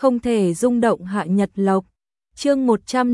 không thể rung động hạ nhật lộc. Chương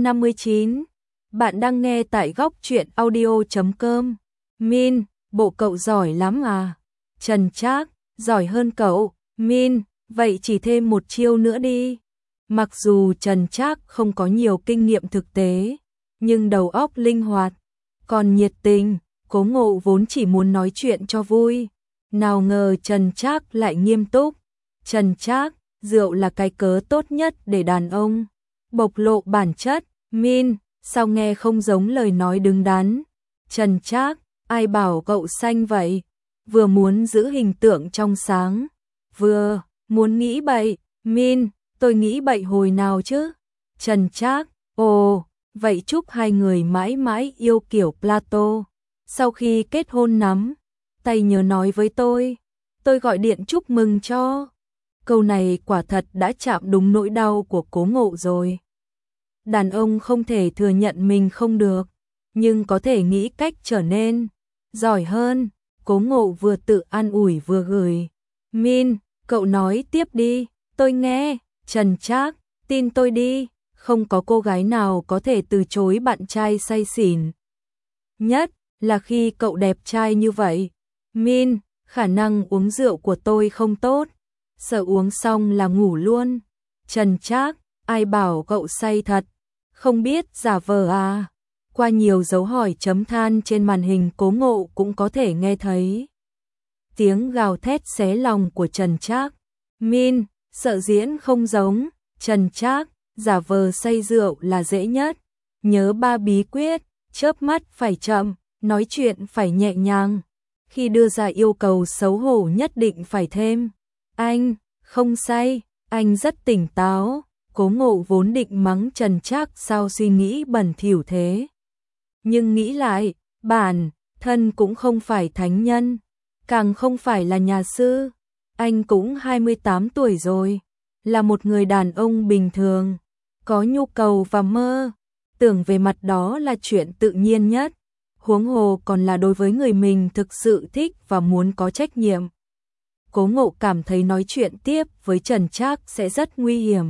159. Bạn đang nghe tại góc truyện audio.com. Min, bộ cậu giỏi lắm à? Trần Trác, giỏi hơn cậu. Min, vậy chỉ thêm một chiêu nữa đi. Mặc dù Trần Trác không có nhiều kinh nghiệm thực tế, nhưng đầu óc linh hoạt, còn nhiệt tình. Cố Ngộ vốn chỉ muốn nói chuyện cho vui, nào ngờ Trần Trác lại nghiêm túc. Trần Trác, rượu là cái cớ tốt nhất để đàn ông bộc lộ bản chất. Min, sao nghe không giống lời nói đứng đắn? Trần Trác, ai bảo cậu xanh vậy? Vừa muốn giữ hình tượng trong sáng, vừa muốn nghĩ bậy. Min, tôi nghĩ bậy hồi nào chứ? Trần Trác, ồ, vậy chúc hai người mãi mãi yêu kiểu Plato. Sau khi kết hôn nắm tay nhớ nói với tôi gọi điện chúc mừng cho. Câu này quả thật đã chạm đúng nỗi đau của Cố Ngộ rồi. Đàn ông không thể thừa nhận mình không được, nhưng có thể nghĩ cách trở nên giỏi hơn. Cố Ngộ vừa tự an ủi vừa gửi. Min, cậu nói tiếp đi, tôi nghe. Trần Trác, tin tôi đi, không có cô gái nào có thể từ chối bạn trai say xỉn. Nhất là khi cậu đẹp trai như vậy. Min, khả năng uống rượu của tôi không tốt, sợ uống xong là ngủ luôn. Trần Trác, ai bảo cậu say thật, không biết giả vờ à? Qua nhiều dấu hỏi chấm than trên màn hình, Cố Ngộ cũng có thể nghe thấy tiếng gào thét xé lòng của Trần Trác. Min, sợ diễn không giống. Trần Trác, giả vờ say rượu là dễ nhất. Nhớ 3 bí quyết: chớp mắt phải chậm, nói chuyện phải nhẹ nhàng, khi đưa ra yêu cầu xấu hổ nhất định phải thêm anh không say, anh rất tỉnh táo. Cố Ngộ vốn định mắng Trần Trác sao suy nghĩ bẩn thỉu thế, nhưng nghĩ lại, bản thân cũng không phải thánh nhân, càng không phải là nhà sư. Anh cũng 28 tuổi rồi, là một người đàn ông bình thường, có nhu cầu và mơ tưởng về mặt đó là chuyện tự nhiên nhất, huống hồ còn là đối với người mình thực sự thích và muốn có trách nhiệm. Cố Ngộ cảm thấy nói chuyện tiếp với Trần Trác sẽ rất nguy hiểm,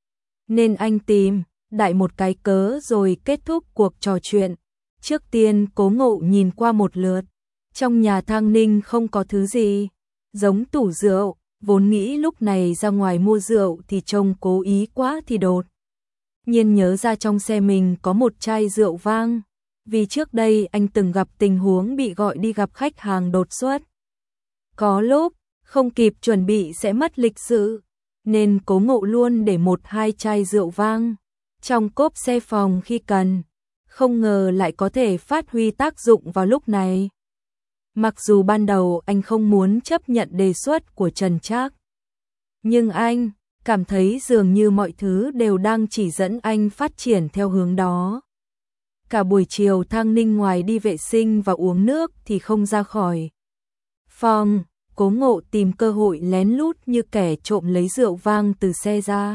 nên anh tìm đại một cái cớ rồi kết thúc cuộc trò chuyện. Trước tiên Cố Ngộ nhìn qua một lượt, trong nhà Thang Ninh không có thứ gì giống tủ rượu, vốn nghĩ lúc này ra ngoài mua rượu thì trông cố ý quá thì đột nhiên nhớ ra trong xe mình có một chai rượu vang, vì trước đây anh từng gặp tình huống bị gọi đi gặp khách hàng đột xuất. Có lúc không kịp chuẩn bị sẽ mất lịch sự, nên Cố Ngộ luôn để 1-2 chai rượu vang trong cốp xe phòng khi cần, không ngờ lại có thể phát huy tác dụng vào lúc này. Mặc dù ban đầu anh không muốn chấp nhận đề xuất của Trần Trác, nhưng anh cảm thấy dường như mọi thứ đều đang chỉ dẫn anh phát triển theo hướng đó. Cả buổi chiều Thang Ninh ngoài đi vệ sinh và uống nước thì không ra khỏi phòng. Cố Ngộ tìm cơ hội lén lút như kẻ trộm lấy rượu vang từ xe ra.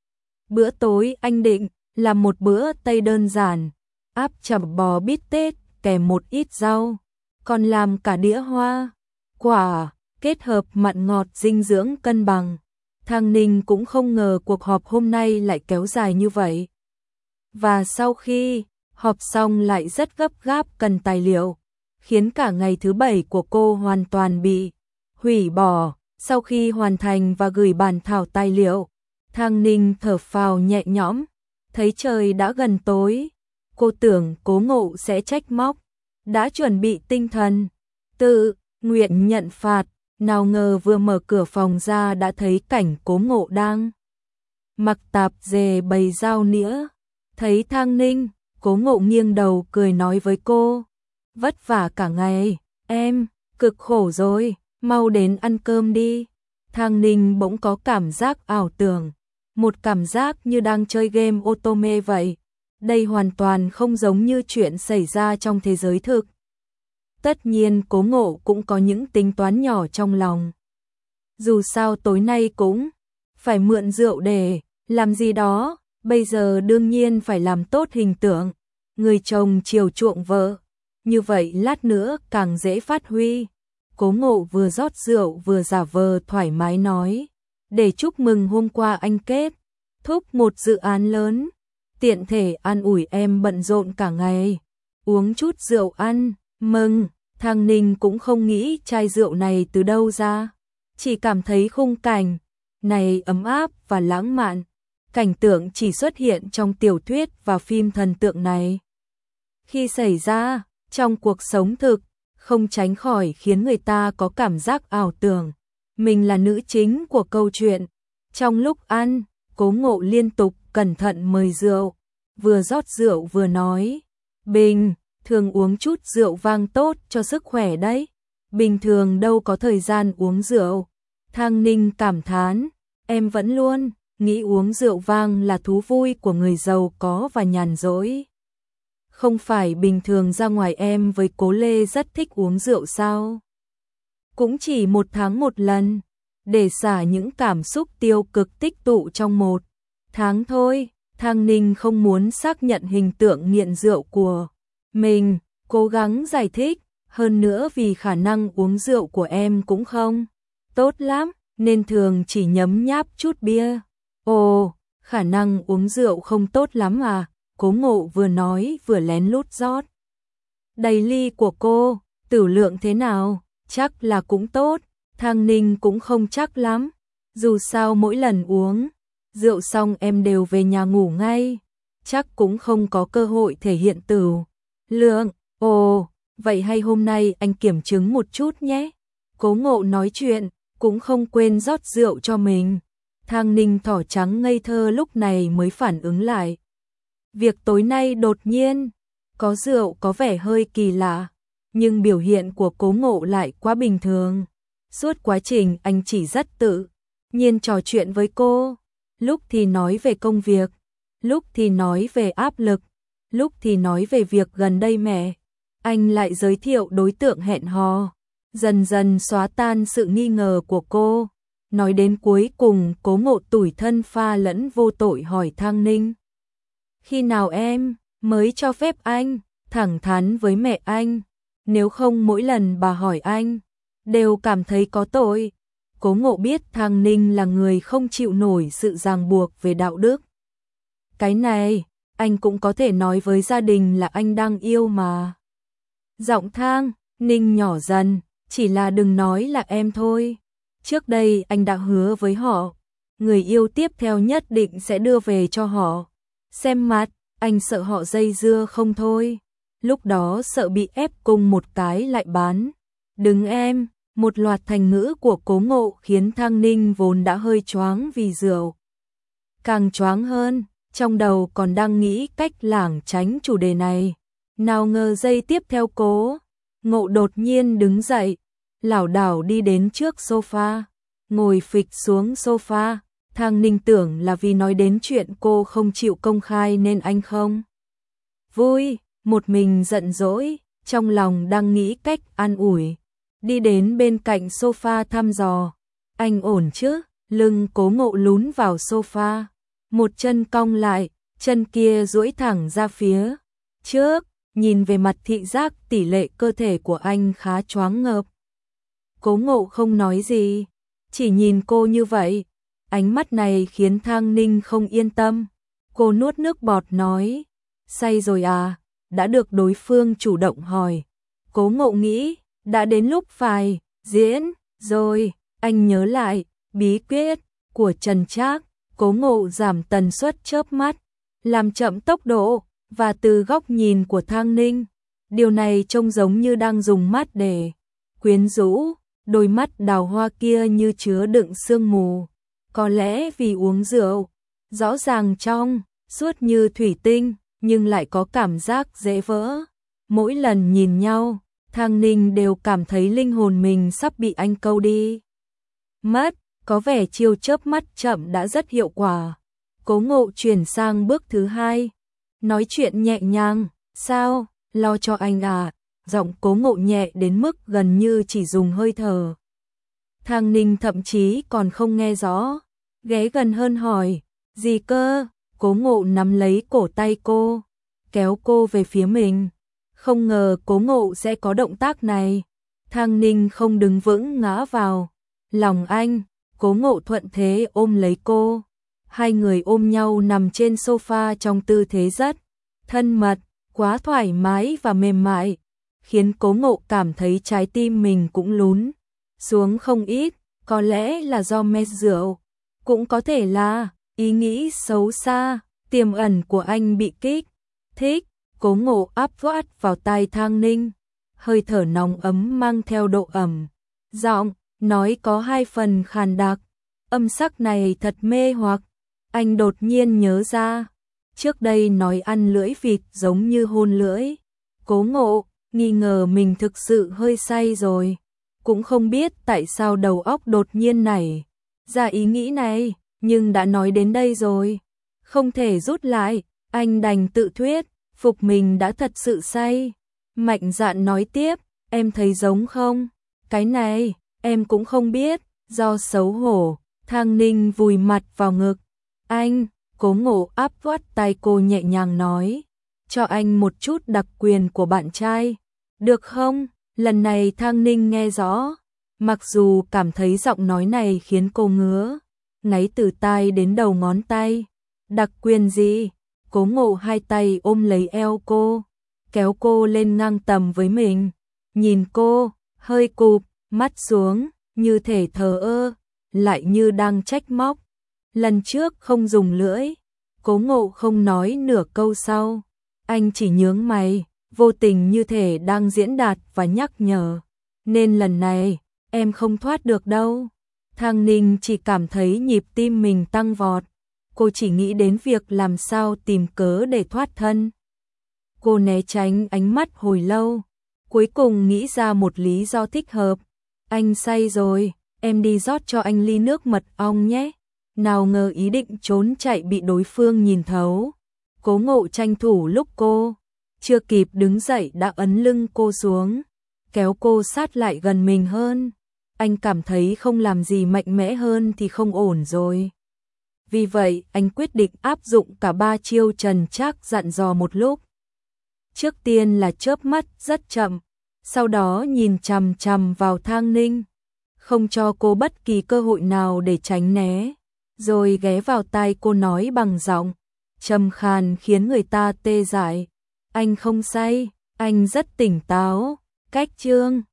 Bữa tối anh định làm một bữa Tây đơn giản, áp chẩm bò bít tết kèm một ít rau, còn làm cả đĩa hoa quả, kết hợp mặn ngọt dinh dưỡng cân bằng. Thang Ninh cũng không ngờ cuộc họp hôm nay lại kéo dài như vậy. Và sau khi họp xong lại rất gấp gáp cần tài liệu, khiến cả ngày thứ 7 của cô hoàn toàn bị hủy bỏ. Sau khi hoàn thành và gửi bản thảo tài liệu, Thang Ninh thở phào nhẹ nhõm, thấy trời đã gần tối. Cô tưởng Cố Ngộ sẽ trách móc, đã chuẩn bị tinh thần tự nguyện nhận phạt, nào ngờ vừa mở cửa phòng ra đã thấy cảnh Cố Ngộ đang mặc tạp dề bày dao nĩa. Thấy Thang Ninh, Cố Ngộ nghiêng đầu cười nói với cô, vất vả cả ngày, em cực khổ rồi, mau đến ăn cơm đi. Thang Ninh bỗng có cảm giác ảo tưởng, một cảm giác như đang chơi game Otome vậy. Đây hoàn toàn không giống như chuyện xảy ra trong thế giới thực. Tất nhiên Cố Ngộ cũng có những tính toán nhỏ trong lòng. Dù sao tối nay cũng phải mượn rượu để làm gì đó, bây giờ đương nhiên phải làm tốt hình tượng người chồng chiều chuộng vợ, như vậy lát nữa càng dễ phát huy. Cố Ngộ vừa rót rượu vừa giả vờ thoải mái nói, để chúc mừng hôm qua anh kết thúc một dự án lớn, tiện thể an ủi em bận rộn cả ngày, uống chút rượu ăn, mừng. Thang Ninh cũng không nghĩ chai rượu này từ đâu ra, chỉ cảm thấy khung cảnh này ấm áp và lãng mạn, cảnh tượng chỉ xuất hiện trong tiểu thuyết và phim thần tượng này. Khi xảy ra, trong cuộc sống thực, không tránh khỏi khiến người ta có cảm giác ảo tưởng mình là nữ chính của câu chuyện. Trong lúc ăn, Cố Ngộ liên tục cẩn thận mời rượu, vừa rót rượu vừa nói, bình thường uống chút rượu vang tốt cho sức khỏe đấy, bình thường đâu có thời gian uống rượu. Thang Ninh cảm thán, em vẫn luôn nghĩ uống rượu vang là thú vui của người giàu có và nhàn rỗi. Không phải bình thường ra ngoài em với Cố Lê rất thích uống rượu sao? Cũng chỉ 1 tháng 1 lần, để xả những cảm xúc tiêu cực tích tụ trong 1 tháng thôi. Thang Ninh không muốn xác nhận hình tượng nghiện rượu của mình, cố gắng giải thích, hơn nữa vì khả năng uống rượu của em cũng không tốt lắm, nên thường chỉ nhấm nháp chút bia. Ồ, khả năng uống rượu không tốt lắm à? Cố Ngộ vừa nói vừa lén lút rót đầy ly của cô, tử lượng thế nào? Chắc là cũng tốt. Thang Ninh cũng không chắc lắm, dù sao mỗi lần uống rượu xong em đều về nhà ngủ ngay, chắc cũng không có cơ hội thể hiện tử lượng. Ồ, vậy hay hôm nay anh kiểm chứng một chút nhé. Cố Ngộ nói chuyện, cũng không quên rót rượu cho mình. Thang Ninh thỏ trắng ngây thơ lúc này mới phản ứng lại. Việc tối nay đột nhiên có rượu có vẻ hơi kỳ lạ, nhưng biểu hiện của Cố Ngộ lại quá bình thường. Suốt quá trình anh chỉ rất tự nhiên trò chuyện với cô, lúc thì nói về công việc, lúc thì nói về áp lực, lúc thì nói về việc gần đây mẹ anh lại giới thiệu đối tượng hẹn hò, dần dần xóa tan sự nghi ngờ của cô. Nói đến cuối cùng, Cố Ngộ tủi thân pha lẫn vô tội hỏi Thang Ninh, khi nào em mới cho phép anh thẳng thắn với mẹ anh, nếu không mỗi lần bà hỏi anh đều cảm thấy có tội. Cố Ngộ biết Thang Ninh là người không chịu nổi sự ràng buộc về đạo đức. Cái này, anh cũng có thể nói với gia đình là anh đang yêu mà. Giọng Thang Ninh nhỏ dần, chỉ là đừng nói là em thôi. Trước đây anh đã hứa với họ, người yêu tiếp theo nhất định sẽ đưa về cho họ xem mặt, anh sợ họ dây dưa không thôi. Lúc đó sợ bị ép cùng một cái lại bán. Đừng em, một loạt thành ngữ của Cố Ngộ khiến Thang Ninh vốn đã hơi choáng vì rượu càng choáng hơn, trong đầu còn đang nghĩ cách lảng tránh chủ đề này. Nào ngờ giây tiếp theo Cố Ngộ đột nhiên đứng dậy, lảo đảo đi đến trước sofa, ngồi phịch xuống sofa. Thang Ninh tưởng là vì nói đến chuyện cô không chịu công khai nên anh không vui, một mình giận dỗi, trong lòng đang nghĩ cách an ủi. Đi đến bên cạnh sofa thăm dò, anh ổn chứ? Lưng Cố Ngộ lún vào sofa, một chân cong lại, chân kia duỗi thẳng ra phía trước, nhìn về mặt thị giác tỷ lệ cơ thể của anh khá choáng ngợp. Cố Ngộ không nói gì, chỉ nhìn cô như vậy. Ánh mắt này khiến Thang Ninh không yên tâm. Cô nuốt nước bọt nói, say rồi à? Đã được đối phương chủ động hỏi. Cố Ngộ nghĩ, đã đến lúc phải diễn rồi. Anh nhớ lại bí quyết của Trần Trác. Cố Ngộ giảm tần suất chớp mắt, làm chậm tốc độ, và từ góc nhìn của Thang Ninh, điều này trông giống như đang dùng mắt để quyến rũ. Đôi mắt đào hoa kia như chứa đựng sương mù, có lẽ vì uống rượu, rõ ràng trong suốt như thủy tinh, nhưng lại có cảm giác dễ vỡ. Mỗi lần nhìn nhau, Thang Ninh đều cảm thấy linh hồn mình sắp bị anh câu đi mất. Có vẻ chiêu chớp mắt chậm đã rất hiệu quả. Cố Ngộ chuyển sang bước thứ 2, nói chuyện nhẹ nhàng. Sao, lo cho anh à? Giọng Cố Ngộ nhẹ đến mức gần như chỉ dùng hơi thở. Thang Ninh thậm chí còn không nghe rõ, ghé gần hơn hỏi, gì cơ? Cố Ngộ nắm lấy cổ tay cô, kéo cô về phía mình. Không ngờ Cố Ngộ sẽ có động tác này. Thang Ninh không đứng vững ngã vào lòng anh. Cố Ngộ thuận thế ôm lấy cô, Hai người ôm nhau nằm trên sofa trong tư thế rất thân mật, quá thoải mái và mềm mại, khiến Cố Ngộ cảm thấy trái tim mình cũng lún xuống không ít, có lẽ là do mê rượu, cũng có thể là ý nghĩ xấu xa, tiềm ẩn của anh bị kích thích. Cố Ngộ áp sát vào tai Thang Ninh, hơi thở nóng ấm mang theo độ ẩm, giọng nói có hai phần khàn đặc, âm sắc này thật mê hoặc. Anh đột nhiên nhớ ra, trước đây nói ăn lưỡi vịt giống như hôn lưỡi. Cố Ngộ nghi ngờ mình thực sự hơi say rồi, cũng không biết tại sao đầu óc đột nhiên nảy ra ý nghĩ này, nhưng đã nói đến đây rồi, không thể rút lại, anh đành tự thuyết phục mình đã thật sự say. Mạnh dạn nói tiếp, em thấy giống không? Cái này, em cũng không biết, do xấu hổ, Thang Ninh vùi mặt vào ngực. Anh, Cố Ngộ áp sát tay cô nhẹ nhàng nói, cho anh một chút đặc quyền của bạn trai, được không? Lần này Thang Ninh nghe rõ, mặc dù cảm thấy giọng nói này khiến cô ngứa ngáy từ tai đến đầu ngón tay. Đặc quyền gì? Cố Ngộ hai tay ôm lấy eo cô, kéo cô lên ngang tầm với mình, nhìn cô, hơi cụp mắt xuống, như thể thờ ơ, lại như đang trách móc. Lần trước không dùng lưỡi, Cố Ngộ không nói nửa câu sau, anh chỉ nhướng mày, vô tình như thể đang diễn đạt và nhắc nhở, nên lần này, em không thoát được đâu. Thang Ninh chỉ cảm thấy nhịp tim mình tăng vọt, cô chỉ nghĩ đến việc làm sao tìm cớ để thoát thân. Cô né tránh ánh mắt hồi lâu, cuối cùng nghĩ ra một lý do thích hợp. Anh say rồi, em đi rót cho anh ly nước mật ong nhé. Nào ngờ ý định trốn chạy bị đối phương nhìn thấu. Cố Ngộ tranh thủ lúc cô chưa kịp đứng dậy đã ấn lưng cô xuống, kéo cô sát lại gần mình hơn. Anh cảm thấy không làm gì mạnh mẽ hơn thì không ổn rồi. Vì vậy, anh quyết định áp dụng cả ba chiêu trần trác dặn dò một lúc. Trước tiên là chớp mắt rất chậm, sau đó nhìn chằm chằm vào Thang Ninh, không cho cô bất kỳ cơ hội nào để tránh né, rồi ghé vào tai cô nói bằng giọng trầm khàn khiến người ta tê dại, anh không say, anh rất tỉnh táo. Cách chương